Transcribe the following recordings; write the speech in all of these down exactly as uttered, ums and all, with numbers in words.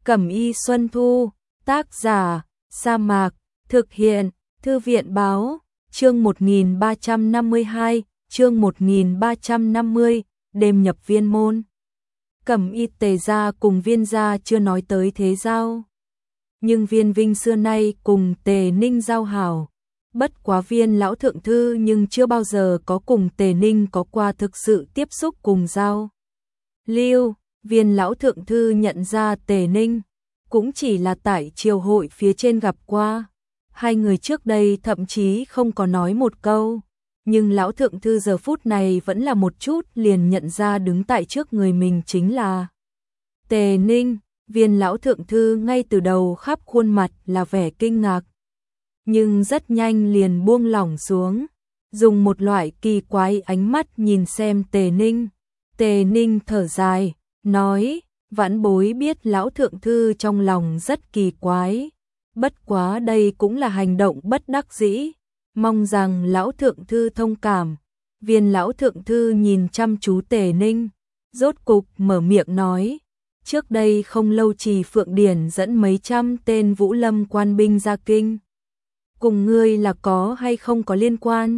Cẩm y Xuân Thu, tác giả, Sa Mạc, thực hiện, Thư viện báo, chương một nghìn ba trăm năm mươi hai, chương một nghìn ba trăm năm mươi, đêm nhập viên môn. Cẩm y Tề gia cùng Viên gia chưa nói tới thế giao. Nhưng Viên Vinh xưa nay cùng Tề Ninh giao hảo. Bất quá Viên lão thượng thư nhưng chưa bao giờ có cùng Tề Ninh có qua thực sự tiếp xúc cùng giao. Lưu, Viên lão thượng thư nhận ra Tề Ninh, cũng chỉ là tại triều hội phía trên gặp qua. Hai người trước đây thậm chí không có nói một câu, nhưng lão thượng thư giờ phút này vẫn là một chút liền nhận ra đứng tại trước người mình chính là Tề Ninh. Viên lão thượng thư ngay từ đầu khắp khuôn mặt là vẻ kinh ngạc, nhưng rất nhanh liền buông lỏng xuống, dùng một loại kỳ quái ánh mắt nhìn xem Tề Ninh. Tề Ninh thở dài, nói, vãn bối biết lão thượng thư trong lòng rất kỳ quái, bất quá đây cũng là hành động bất đắc dĩ, mong rằng lão thượng thư thông cảm. Viên lão thượng thư nhìn chăm chú Tề Ninh, rốt cục mở miệng nói, trước đây không lâu Trì Phượng Điển dẫn mấy trăm tên Vũ Lâm quan binh ra kinh. Cùng ngươi là có hay không có liên quan?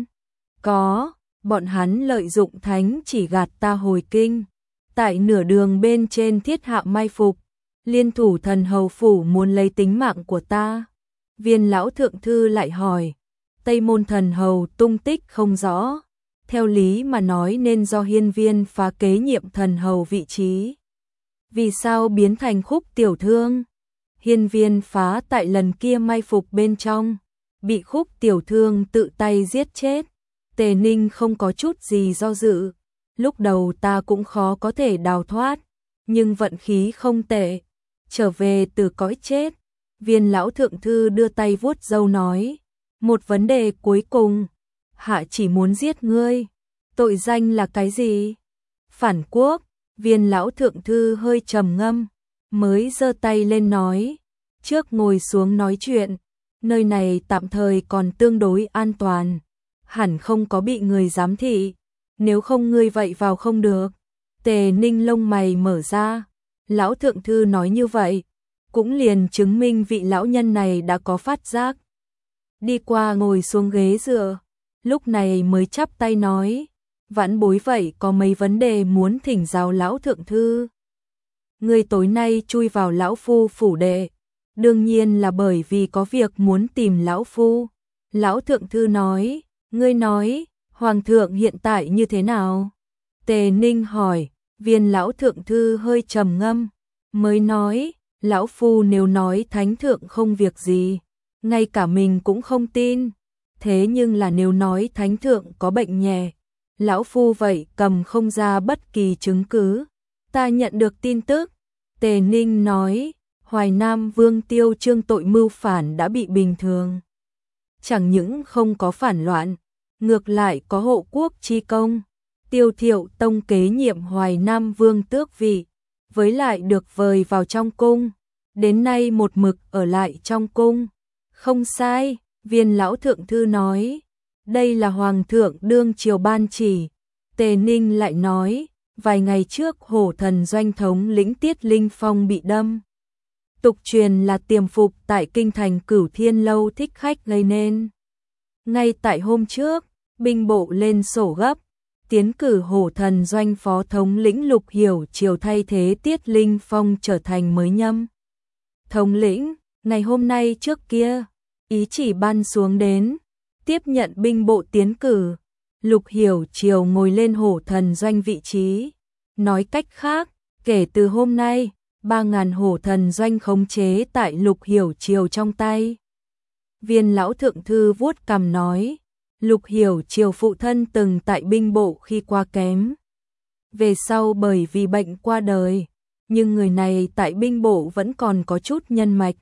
Có, bọn hắn lợi dụng thánh chỉ gạt ta hồi kinh. Tại nửa đường bên trên thiết hạ mai phục, liên thủ thần hầu phủ muốn lấy tính mạng của ta. Viên lão thượng thư lại hỏi, Tây môn thần hầu tung tích không rõ, theo lý mà nói nên do Hiên Viên phá kế nhiệm thần hầu vị trí. Vì sao biến thành Khúc tiểu thương? Hiên Viên phá tại lần kia mai phục bên trong, bị Khúc tiểu thương tự tay giết chết. Tề Ninh không có chút gì do dự, lúc đầu ta cũng khó có thể đào thoát, nhưng vận khí không tệ, trở về từ cõi chết. Viên lão thượng thư đưa tay vuốt râu nói, một vấn đề cuối cùng, hạ chỉ muốn giết ngươi, tội danh là cái gì? Phản quốc. Viên lão thượng thư hơi trầm ngâm, mới giơ tay lên nói, trước ngồi xuống nói chuyện, nơi này tạm thời còn tương đối an toàn, hẳn không có bị người giám thị, nếu không ngươi vậy vào không được. Tề Ninh lông mày mở ra, lão thượng thư nói như vậy, cũng liền chứng minh vị lão nhân này đã có phát giác. Đi qua ngồi xuống ghế dựa, lúc này mới chắp tay nói, vãn bối vậy có mấy vấn đề muốn thỉnh giáo lão thượng thư. Ngươi tối nay chui vào lão phu phủ đệ, đương nhiên là bởi vì có việc muốn tìm lão phu. Lão thượng thư nói, ngươi nói, hoàng thượng hiện tại như thế nào? Tề Ninh hỏi. Viên lão thượng thư hơi trầm ngâm, mới nói, lão phu nếu nói thánh thượng không việc gì, ngay cả mình cũng không tin. Thế nhưng là nếu nói thánh thượng có bệnh nhẹ, lão phu vậy cầm không ra bất kỳ chứng cứ. Ta nhận được tin tức. Tề Ninh nói, Hoài Nam Vương Tiêu Trương tội mưu phản đã bị bình thường. Chẳng những không có phản loạn, ngược lại có hộ quốc chi công. Tiêu Thiệu Tông kế nhiệm Hoài Nam Vương tước vị, với lại được vời vào trong cung, đến nay một mực ở lại trong cung. Không sai, viên lão thượng thư nói, đây là hoàng thượng đương triều ban chỉ. Tề Ninh lại nói, vài ngày trước hổ thần doanh thống lĩnh Tiết Linh Phong bị đâm. Tục truyền là tiềm phục tại kinh thành Cửu Thiên Lâu thích khách gây nên. Ngay tại hôm trước, binh bộ lên sổ gấp, tiến cử hổ thần doanh phó thống lĩnh Lục Hiểu Triều thay thế Tiết Linh Phong trở thành mới nhâm thống lĩnh. Ngày hôm nay trước kia, ý chỉ ban xuống đến, tiếp nhận binh bộ tiến cử, Lục Hiểu Triều ngồi lên hổ thần doanh vị trí. Nói cách khác, kể từ hôm nay, ba ngàn hổ thần doanh khống chế tại Lục Hiểu Triều trong tay. Viên lão thượng thư vuốt cằm nói, Lục Hiểu Triều phụ thân từng tại binh bộ khi qua kém, về sau bởi vì bệnh qua đời, nhưng người này tại binh bộ vẫn còn có chút nhân mạch.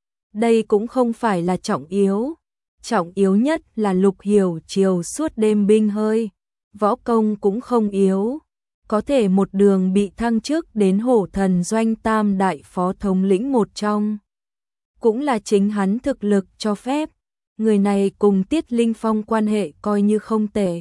Đây cũng không phải là trọng yếu, trọng yếu nhất là Lục Hiểu Triều suốt đêm binh hơi, võ công cũng không yếu, có thể một đường bị thăng chức đến hổ thần doanh tam đại phó thống lĩnh một trong, cũng là chính hắn thực lực cho phép. Người này cùng Tiết Linh Phong quan hệ coi như không tệ.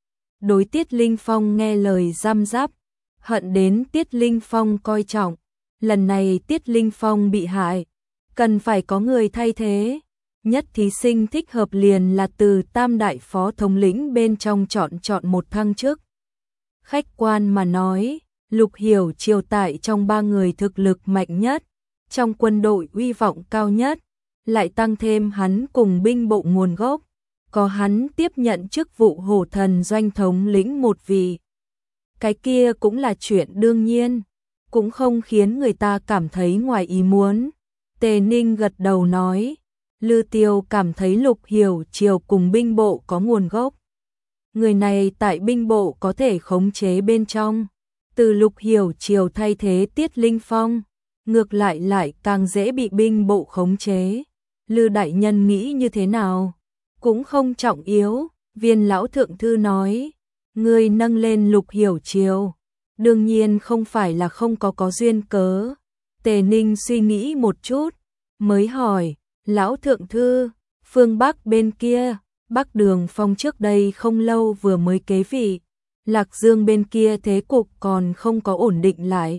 Đối Tiết Linh Phong nghe lời giam giáp, hận đến Tiết Linh Phong coi trọng, lần này Tiết Linh Phong bị hại, cần phải có người thay thế. Nhất thí sinh thích hợp liền là từ tam đại phó thống lĩnh bên trong chọn chọn một thăng chức. Khách quan mà nói, Lục Hiểu Chiều tại trong ba người thực lực mạnh nhất, trong quân đội uy vọng cao nhất, lại tăng thêm hắn cùng binh bộ nguồn gốc, có hắn tiếp nhận chức vụ hổ thần doanh thống lĩnh một vị. Cái kia cũng là chuyện đương nhiên, cũng không khiến người ta cảm thấy ngoài ý muốn. Tề Ninh gật đầu nói, Lư Tiêu cảm thấy Lục Hiểu Chiều cùng binh bộ có nguồn gốc. Người này tại binh bộ có thể khống chế bên trong, từ Lục Hiểu Chiều thay thế Tiết Linh Phong, ngược lại lại càng dễ bị binh bộ khống chế. Lư đại nhân nghĩ như thế nào? Cũng không trọng yếu, Viên lão thượng thư nói, ngươi nâng lên Lục Hiểu Chiều, đương nhiên không phải là không có có duyên cớ. Tề Ninh suy nghĩ một chút, mới hỏi, lão thượng thư, phương Bắc bên kia, Bắc Đường Phong trước đây không lâu vừa mới kế vị, Lạc Dương bên kia thế cục còn không có ổn định lại.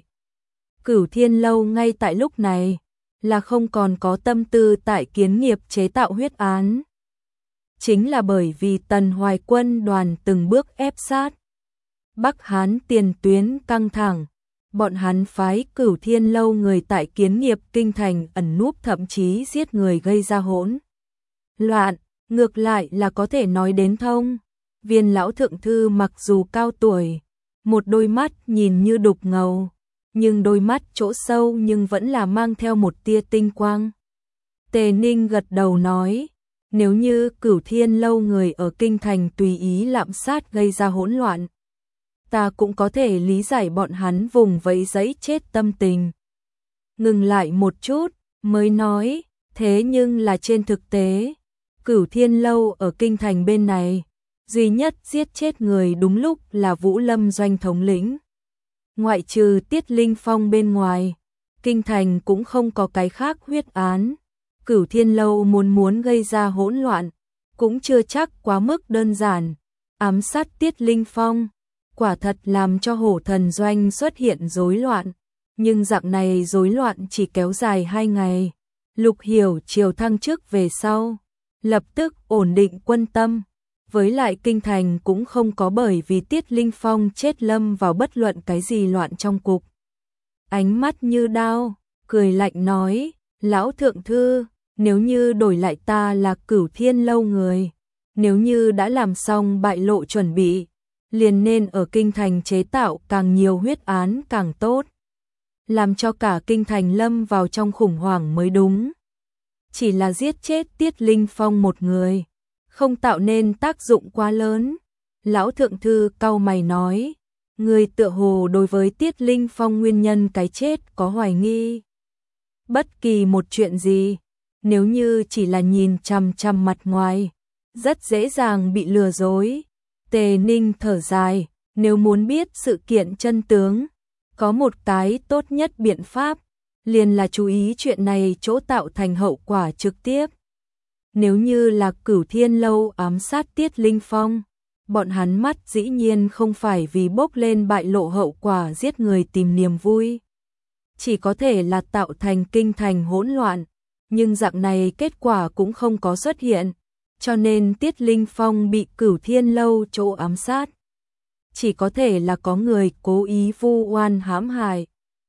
Cửu Thiên Lâu ngay tại lúc này, là không còn có tâm tư tại kiến nghiệp chế tạo huyết án. Chính là bởi vì Tần Hoài quân đoàn từng bước ép sát. Bắc Hán tiền tuyến căng thẳng, bọn hắn phái Cửu Thiên Lâu người tại kiến nghiệp kinh thành ẩn núp thậm chí giết người gây ra hỗn loạn, ngược lại là có thể nói đến thông. Viên lão thượng thư mặc dù cao tuổi, một đôi mắt nhìn như đục ngầu, nhưng đôi mắt chỗ sâu nhưng vẫn là mang theo một tia tinh quang. Tề Ninh gật đầu nói, nếu như Cửu Thiên Lâu người ở kinh thành tùy ý lạm sát gây ra hỗn loạn, ta cũng có thể lý giải bọn hắn vùng vẫy giấy chết tâm tình. Ngừng lại một chút, mới nói, thế nhưng là trên thực tế, Cửu Thiên Lâu ở kinh thành bên này, duy nhất giết chết người đúng lúc là Vũ Lâm doanh thống lĩnh. Ngoại trừ Tiết Linh Phong bên ngoài, kinh thành cũng không có cái khác huyết án. Cửu Thiên Lâu muốn muốn gây ra hỗn loạn, cũng chưa chắc quá mức đơn giản. Ám sát Tiết Linh Phong, quả thật làm cho hổ thần doanh xuất hiện rối loạn. Nhưng dạng này rối loạn chỉ kéo dài hai ngày. Lục Hiểu Chiều thăng chức về sau, lập tức ổn định quân tâm. Với lại kinh thành cũng không có bởi vì Tiết Linh Phong chết lâm vào bất luận cái gì loạn trong cục. Ánh mắt như đao, cười lạnh nói, lão thượng thư, nếu như đổi lại ta là Cửu Thiên Lâu người, nếu như đã làm xong bại lộ chuẩn bị, liền nên ở kinh thành chế tạo càng nhiều huyết án càng tốt, làm cho cả kinh thành lâm vào trong khủng hoảng mới đúng. Chỉ là giết chết Tiết Linh Phong một người, không tạo nên tác dụng quá lớn. Lão thượng thư cau mày nói, người tựa hồ đối với Tiết Linh Phong nguyên nhân cái chết có hoài nghi. Bất kỳ một chuyện gì, nếu như chỉ là nhìn chằm chằm mặt ngoài, rất dễ dàng bị lừa dối. Tề Ninh thở dài, nếu muốn biết sự kiện chân tướng, có một cái tốt nhất biện pháp, liền là chú ý chuyện này chỗ tạo thành hậu quả trực tiếp. Nếu như là Cửu Thiên Lâu ám sát Tiết Linh Phong, bọn hắn mắt dĩ nhiên không phải vì bốc lên bại lộ hậu quả giết người tìm niềm vui, chỉ có thể là tạo thành kinh thành hỗn loạn, nhưng dạng này kết quả cũng không có xuất hiện, cho nên Tiết Linh Phong bị Cửu Thiên Lâu chỗ ám sát. Chỉ có thể là có người cố ý vu oan hãm hại.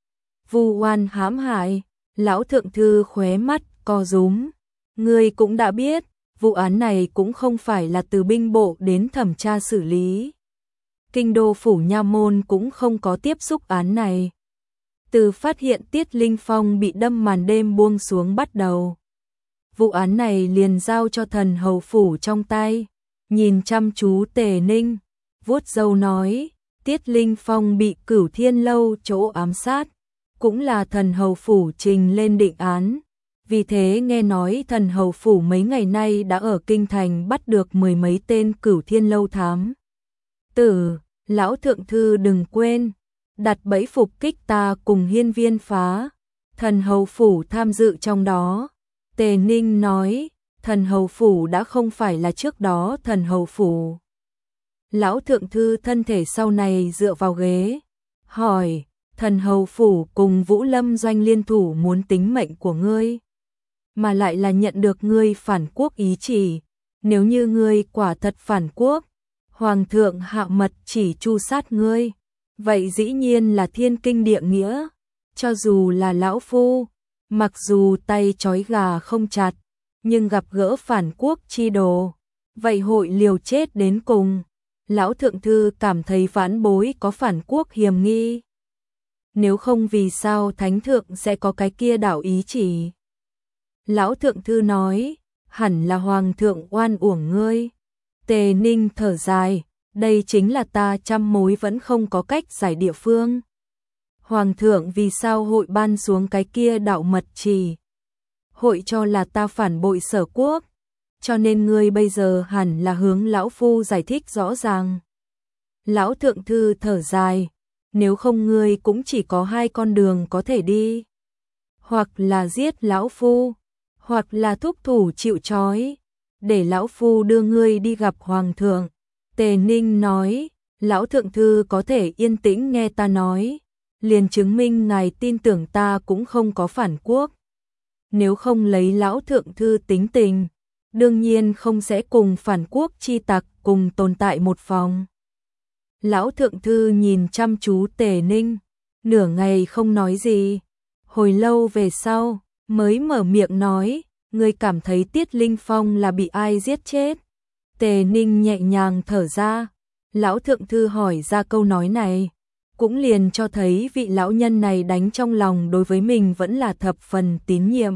Vu oan hãm hại, lão thượng thư khóe mắt co rúm. Người cũng đã biết, vụ án này cũng không phải là từ binh bộ đến thẩm tra xử lý. Kinh đô phủ nha môn cũng không có tiếp xúc án này. Từ phát hiện Tiết Linh Phong bị đâm màn đêm buông xuống bắt đầu, vụ án này liền giao cho thần hầu phủ trong tay. Nhìn chăm chú Tề Ninh, vuốt râu nói, Tiết Linh Phong bị Cửu Thiên Lâu chỗ ám sát, cũng là thần hầu phủ trình lên định án. Vì thế nghe nói thần hầu phủ mấy ngày nay đã ở kinh thành bắt được mười mấy tên Cửu Thiên Lâu thám tử. Lão thượng thư đừng quên, đặt bẫy phục kích ta cùng hiên viên phá, thần hầu phủ tham dự trong đó. Tề Ninh nói, thần hầu phủ đã không phải là trước đó thần hầu phủ. Lão thượng thư thân thể sau này dựa vào ghế, hỏi, Thần hầu phủ cùng Vũ Lâm doanh liên thủ muốn tính mệnh của ngươi, mà lại là nhận được ngươi phản quốc ý chỉ. Nếu như ngươi quả thật phản quốc, Hoàng thượng hạ mật chỉ tru sát ngươi, vậy dĩ nhiên là thiên kinh địa nghĩa. Cho dù là lão phu, mặc dù tay trói gà không chặt, nhưng gặp gỡ phản quốc chi đồ, vậy hội liều chết đến cùng. Lão thượng thư cảm thấy vãn bối có phản quốc hiềm nghi. Nếu không vì sao thánh thượng sẽ có cái kia đạo ý chỉ? Lão thượng thư nói, hẳn là hoàng thượng oan uổng ngươi. Tề Ninh thở dài, đây chính là ta trăm mối vẫn không có cách giải địa phương. Hoàng thượng vì sao hội ban xuống cái kia đạo mật chỉ? Hội cho là ta phản bội Sở quốc, cho nên ngươi bây giờ hẳn là hướng lão phu giải thích rõ ràng. Lão thượng thư thở dài, nếu không ngươi cũng chỉ có hai con đường có thể đi. Hoặc là giết lão phu, hoặc là thúc thủ chịu trói, để lão phu đưa ngươi đi gặp hoàng thượng. Tề Ninh nói, lão thượng thư có thể yên tĩnh nghe ta nói, liền chứng minh ngài tin tưởng ta cũng không có phản quốc. Nếu không lấy lão thượng thư tính tình, đương nhiên không sẽ cùng phản quốc chi tặc cùng tồn tại một phòng. Lão thượng thư nhìn chăm chú Tề Ninh, nửa ngày không nói gì. Hồi lâu về sau, mới mở miệng nói, ngươi cảm thấy Tiết Linh Phong là bị ai giết chết? Tề Ninh nhẹ nhàng thở ra, lão thượng thư hỏi ra câu nói này, cũng liền cho thấy vị lão nhân này đánh trong lòng đối với mình vẫn là thập phần tín nhiệm.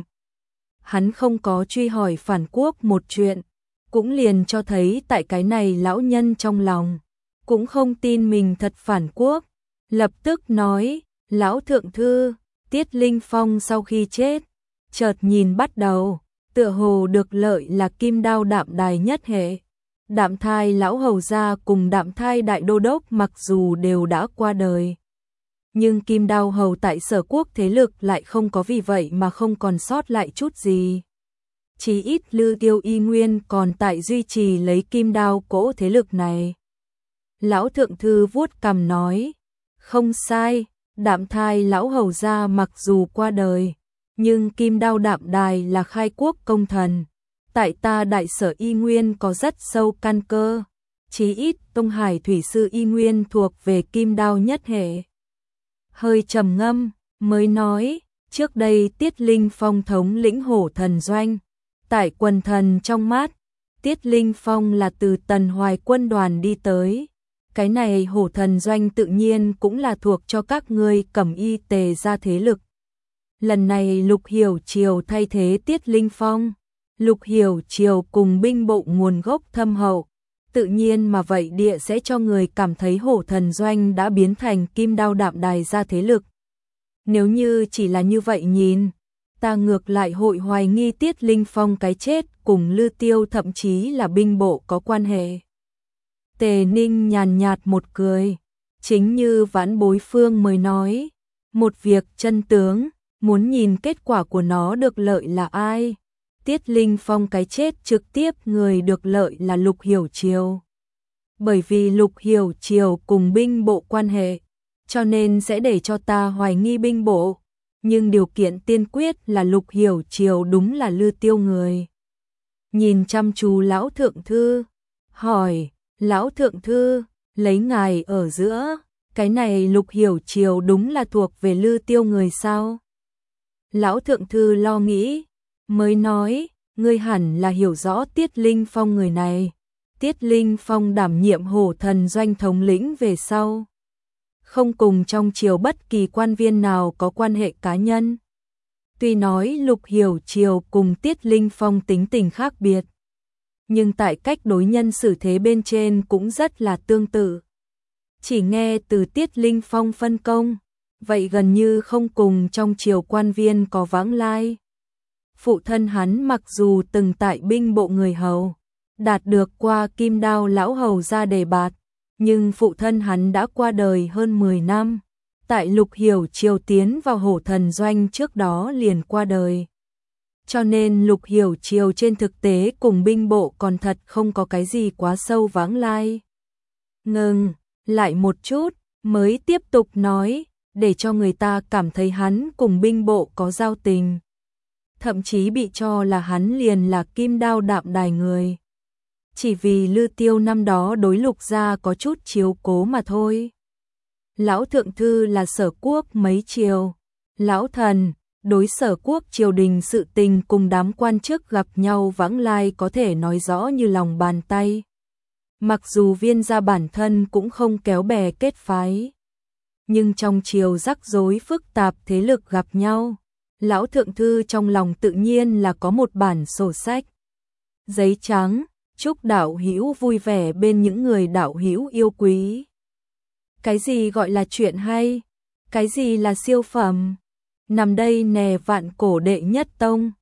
Hắn không có truy hỏi phản quốc một chuyện, cũng liền cho thấy tại cái này lão nhân trong lòng, cũng không tin mình thật phản quốc. Lập tức nói, lão thượng thư, Tiết Linh Phong sau khi chết, chợt nhìn bắt đầu, tựa hồ được lợi là Kim Đao Đạm Đài nhất hệ. Đạm Thai lão hầu gia cùng Đạm Thai đại đô đốc mặc dù đều đã qua đời, nhưng Kim Đao hầu tại Sở quốc thế lực lại không có vì vậy mà không còn sót lại chút gì. Chỉ ít Lư Tiêu y nguyên còn tại duy trì lấy Kim Đao cỗ thế lực này. Lão thượng thư vuốt cằm nói, không sai, Đạm Thai lão hầu gia mặc dù qua đời, nhưng Kim Đao Đạm Đài là khai quốc công thần, tại ta Đại Sở y nguyên có rất sâu căn cơ, chí ít Tông Hải thủy sư y nguyên thuộc về Kim Đao nhất hệ. Hơi trầm ngâm, mới nói, trước đây Tiết Linh Phong thống lĩnh Hổ Thần doanh, tại quần thần trong mắt, Tiết Linh Phong là từ Tần Hoài quân đoàn đi tới. Cái này Hổ Thần doanh tự nhiên cũng là thuộc cho các ngươi Cẩm Y Tề gia thế lực. Lần này Lục Hiểu Triều thay thế Tiết Linh Phong, Lục Hiểu Triều cùng binh bộ nguồn gốc thâm hậu, tự nhiên mà vậy địa sẽ cho người cảm thấy Hổ Thần doanh đã biến thành Kim Đao Đạm Đài gia thế lực. Nếu như chỉ là như vậy nhìn, ta ngược lại hội hoài nghi Tiết Linh Phong cái chết cùng Lư Tiêu thậm chí là binh bộ có quan hệ. Tề Ninh nhàn nhạt một cười, chính như vãn bối phương mới nói, một việc chân tướng, muốn nhìn kết quả của nó được lợi là ai. Tiết Linh Phong cái chết trực tiếp người được lợi là Lục Hiểu Triều. Bởi vì Lục Hiểu Triều cùng binh bộ quan hệ, cho nên sẽ để cho ta hoài nghi binh bộ, nhưng điều kiện tiên quyết là Lục Hiểu Triều đúng là Lư Tiêu người. Nhìn chăm chú lão thượng thư, hỏi, lão thượng thư, lấy ngài ở giữa, cái này Lục Hiểu Triều đúng là thuộc về Lư Tiêu người sao? Lão thượng thư lo nghĩ, mới nói, ngươi hẳn là hiểu rõ Tiết Linh Phong người này. Tiết Linh Phong đảm nhiệm Hổ Thần doanh thống lĩnh về sau, không cùng trong triều bất kỳ quan viên nào có quan hệ cá nhân. Tuy nói Lục Hiểu Triều cùng Tiết Linh Phong tính tình khác biệt, nhưng tại cách đối nhân xử thế bên trên cũng rất là tương tự. Chỉ nghe từ Tiết Linh Phong phân công, vậy gần như không cùng trong triều quan viên có vãng lai. Phụ thân hắn mặc dù từng tại binh bộ người hầu, đạt được qua Kim Đao lão hầu ra đề bạt, nhưng phụ thân hắn đã qua đời hơn mười năm. Tại Lục Hiểu Triều tiến vào Hổ Thần doanh trước đó liền qua đời. Cho nên Lục Hiểu Triều trên thực tế cùng binh bộ còn thật không có cái gì quá sâu vãng lai. Ngừng lại một chút, mới tiếp tục nói, để cho người ta cảm thấy hắn cùng binh bộ có giao tình. Thậm chí bị cho là hắn liền là kim đao đạm đài người. Chỉ vì Lư Tiêu năm đó đối Lục gia có chút chiếu cố mà thôi. Lão thượng thư là Sở Quốc mấy triều, lão thần đối Sở Quốc triều đình sự tình cùng đám quan chức gặp nhau vãng lai có thể nói rõ như lòng bàn tay. Mặc dù Viên gia bản thân cũng không kéo bè kết phái, nhưng trong triều rắc rối phức tạp thế lực gặp nhau, lão thượng thư trong lòng tự nhiên là có một bản sổ sách. Giấy trắng, chúc đạo hữu vui vẻ bên những người đạo hữu yêu quý. Cái gì gọi là chuyện hay? Cái gì là siêu phẩm? Nằm đây nè vạn cổ đệ nhất tông.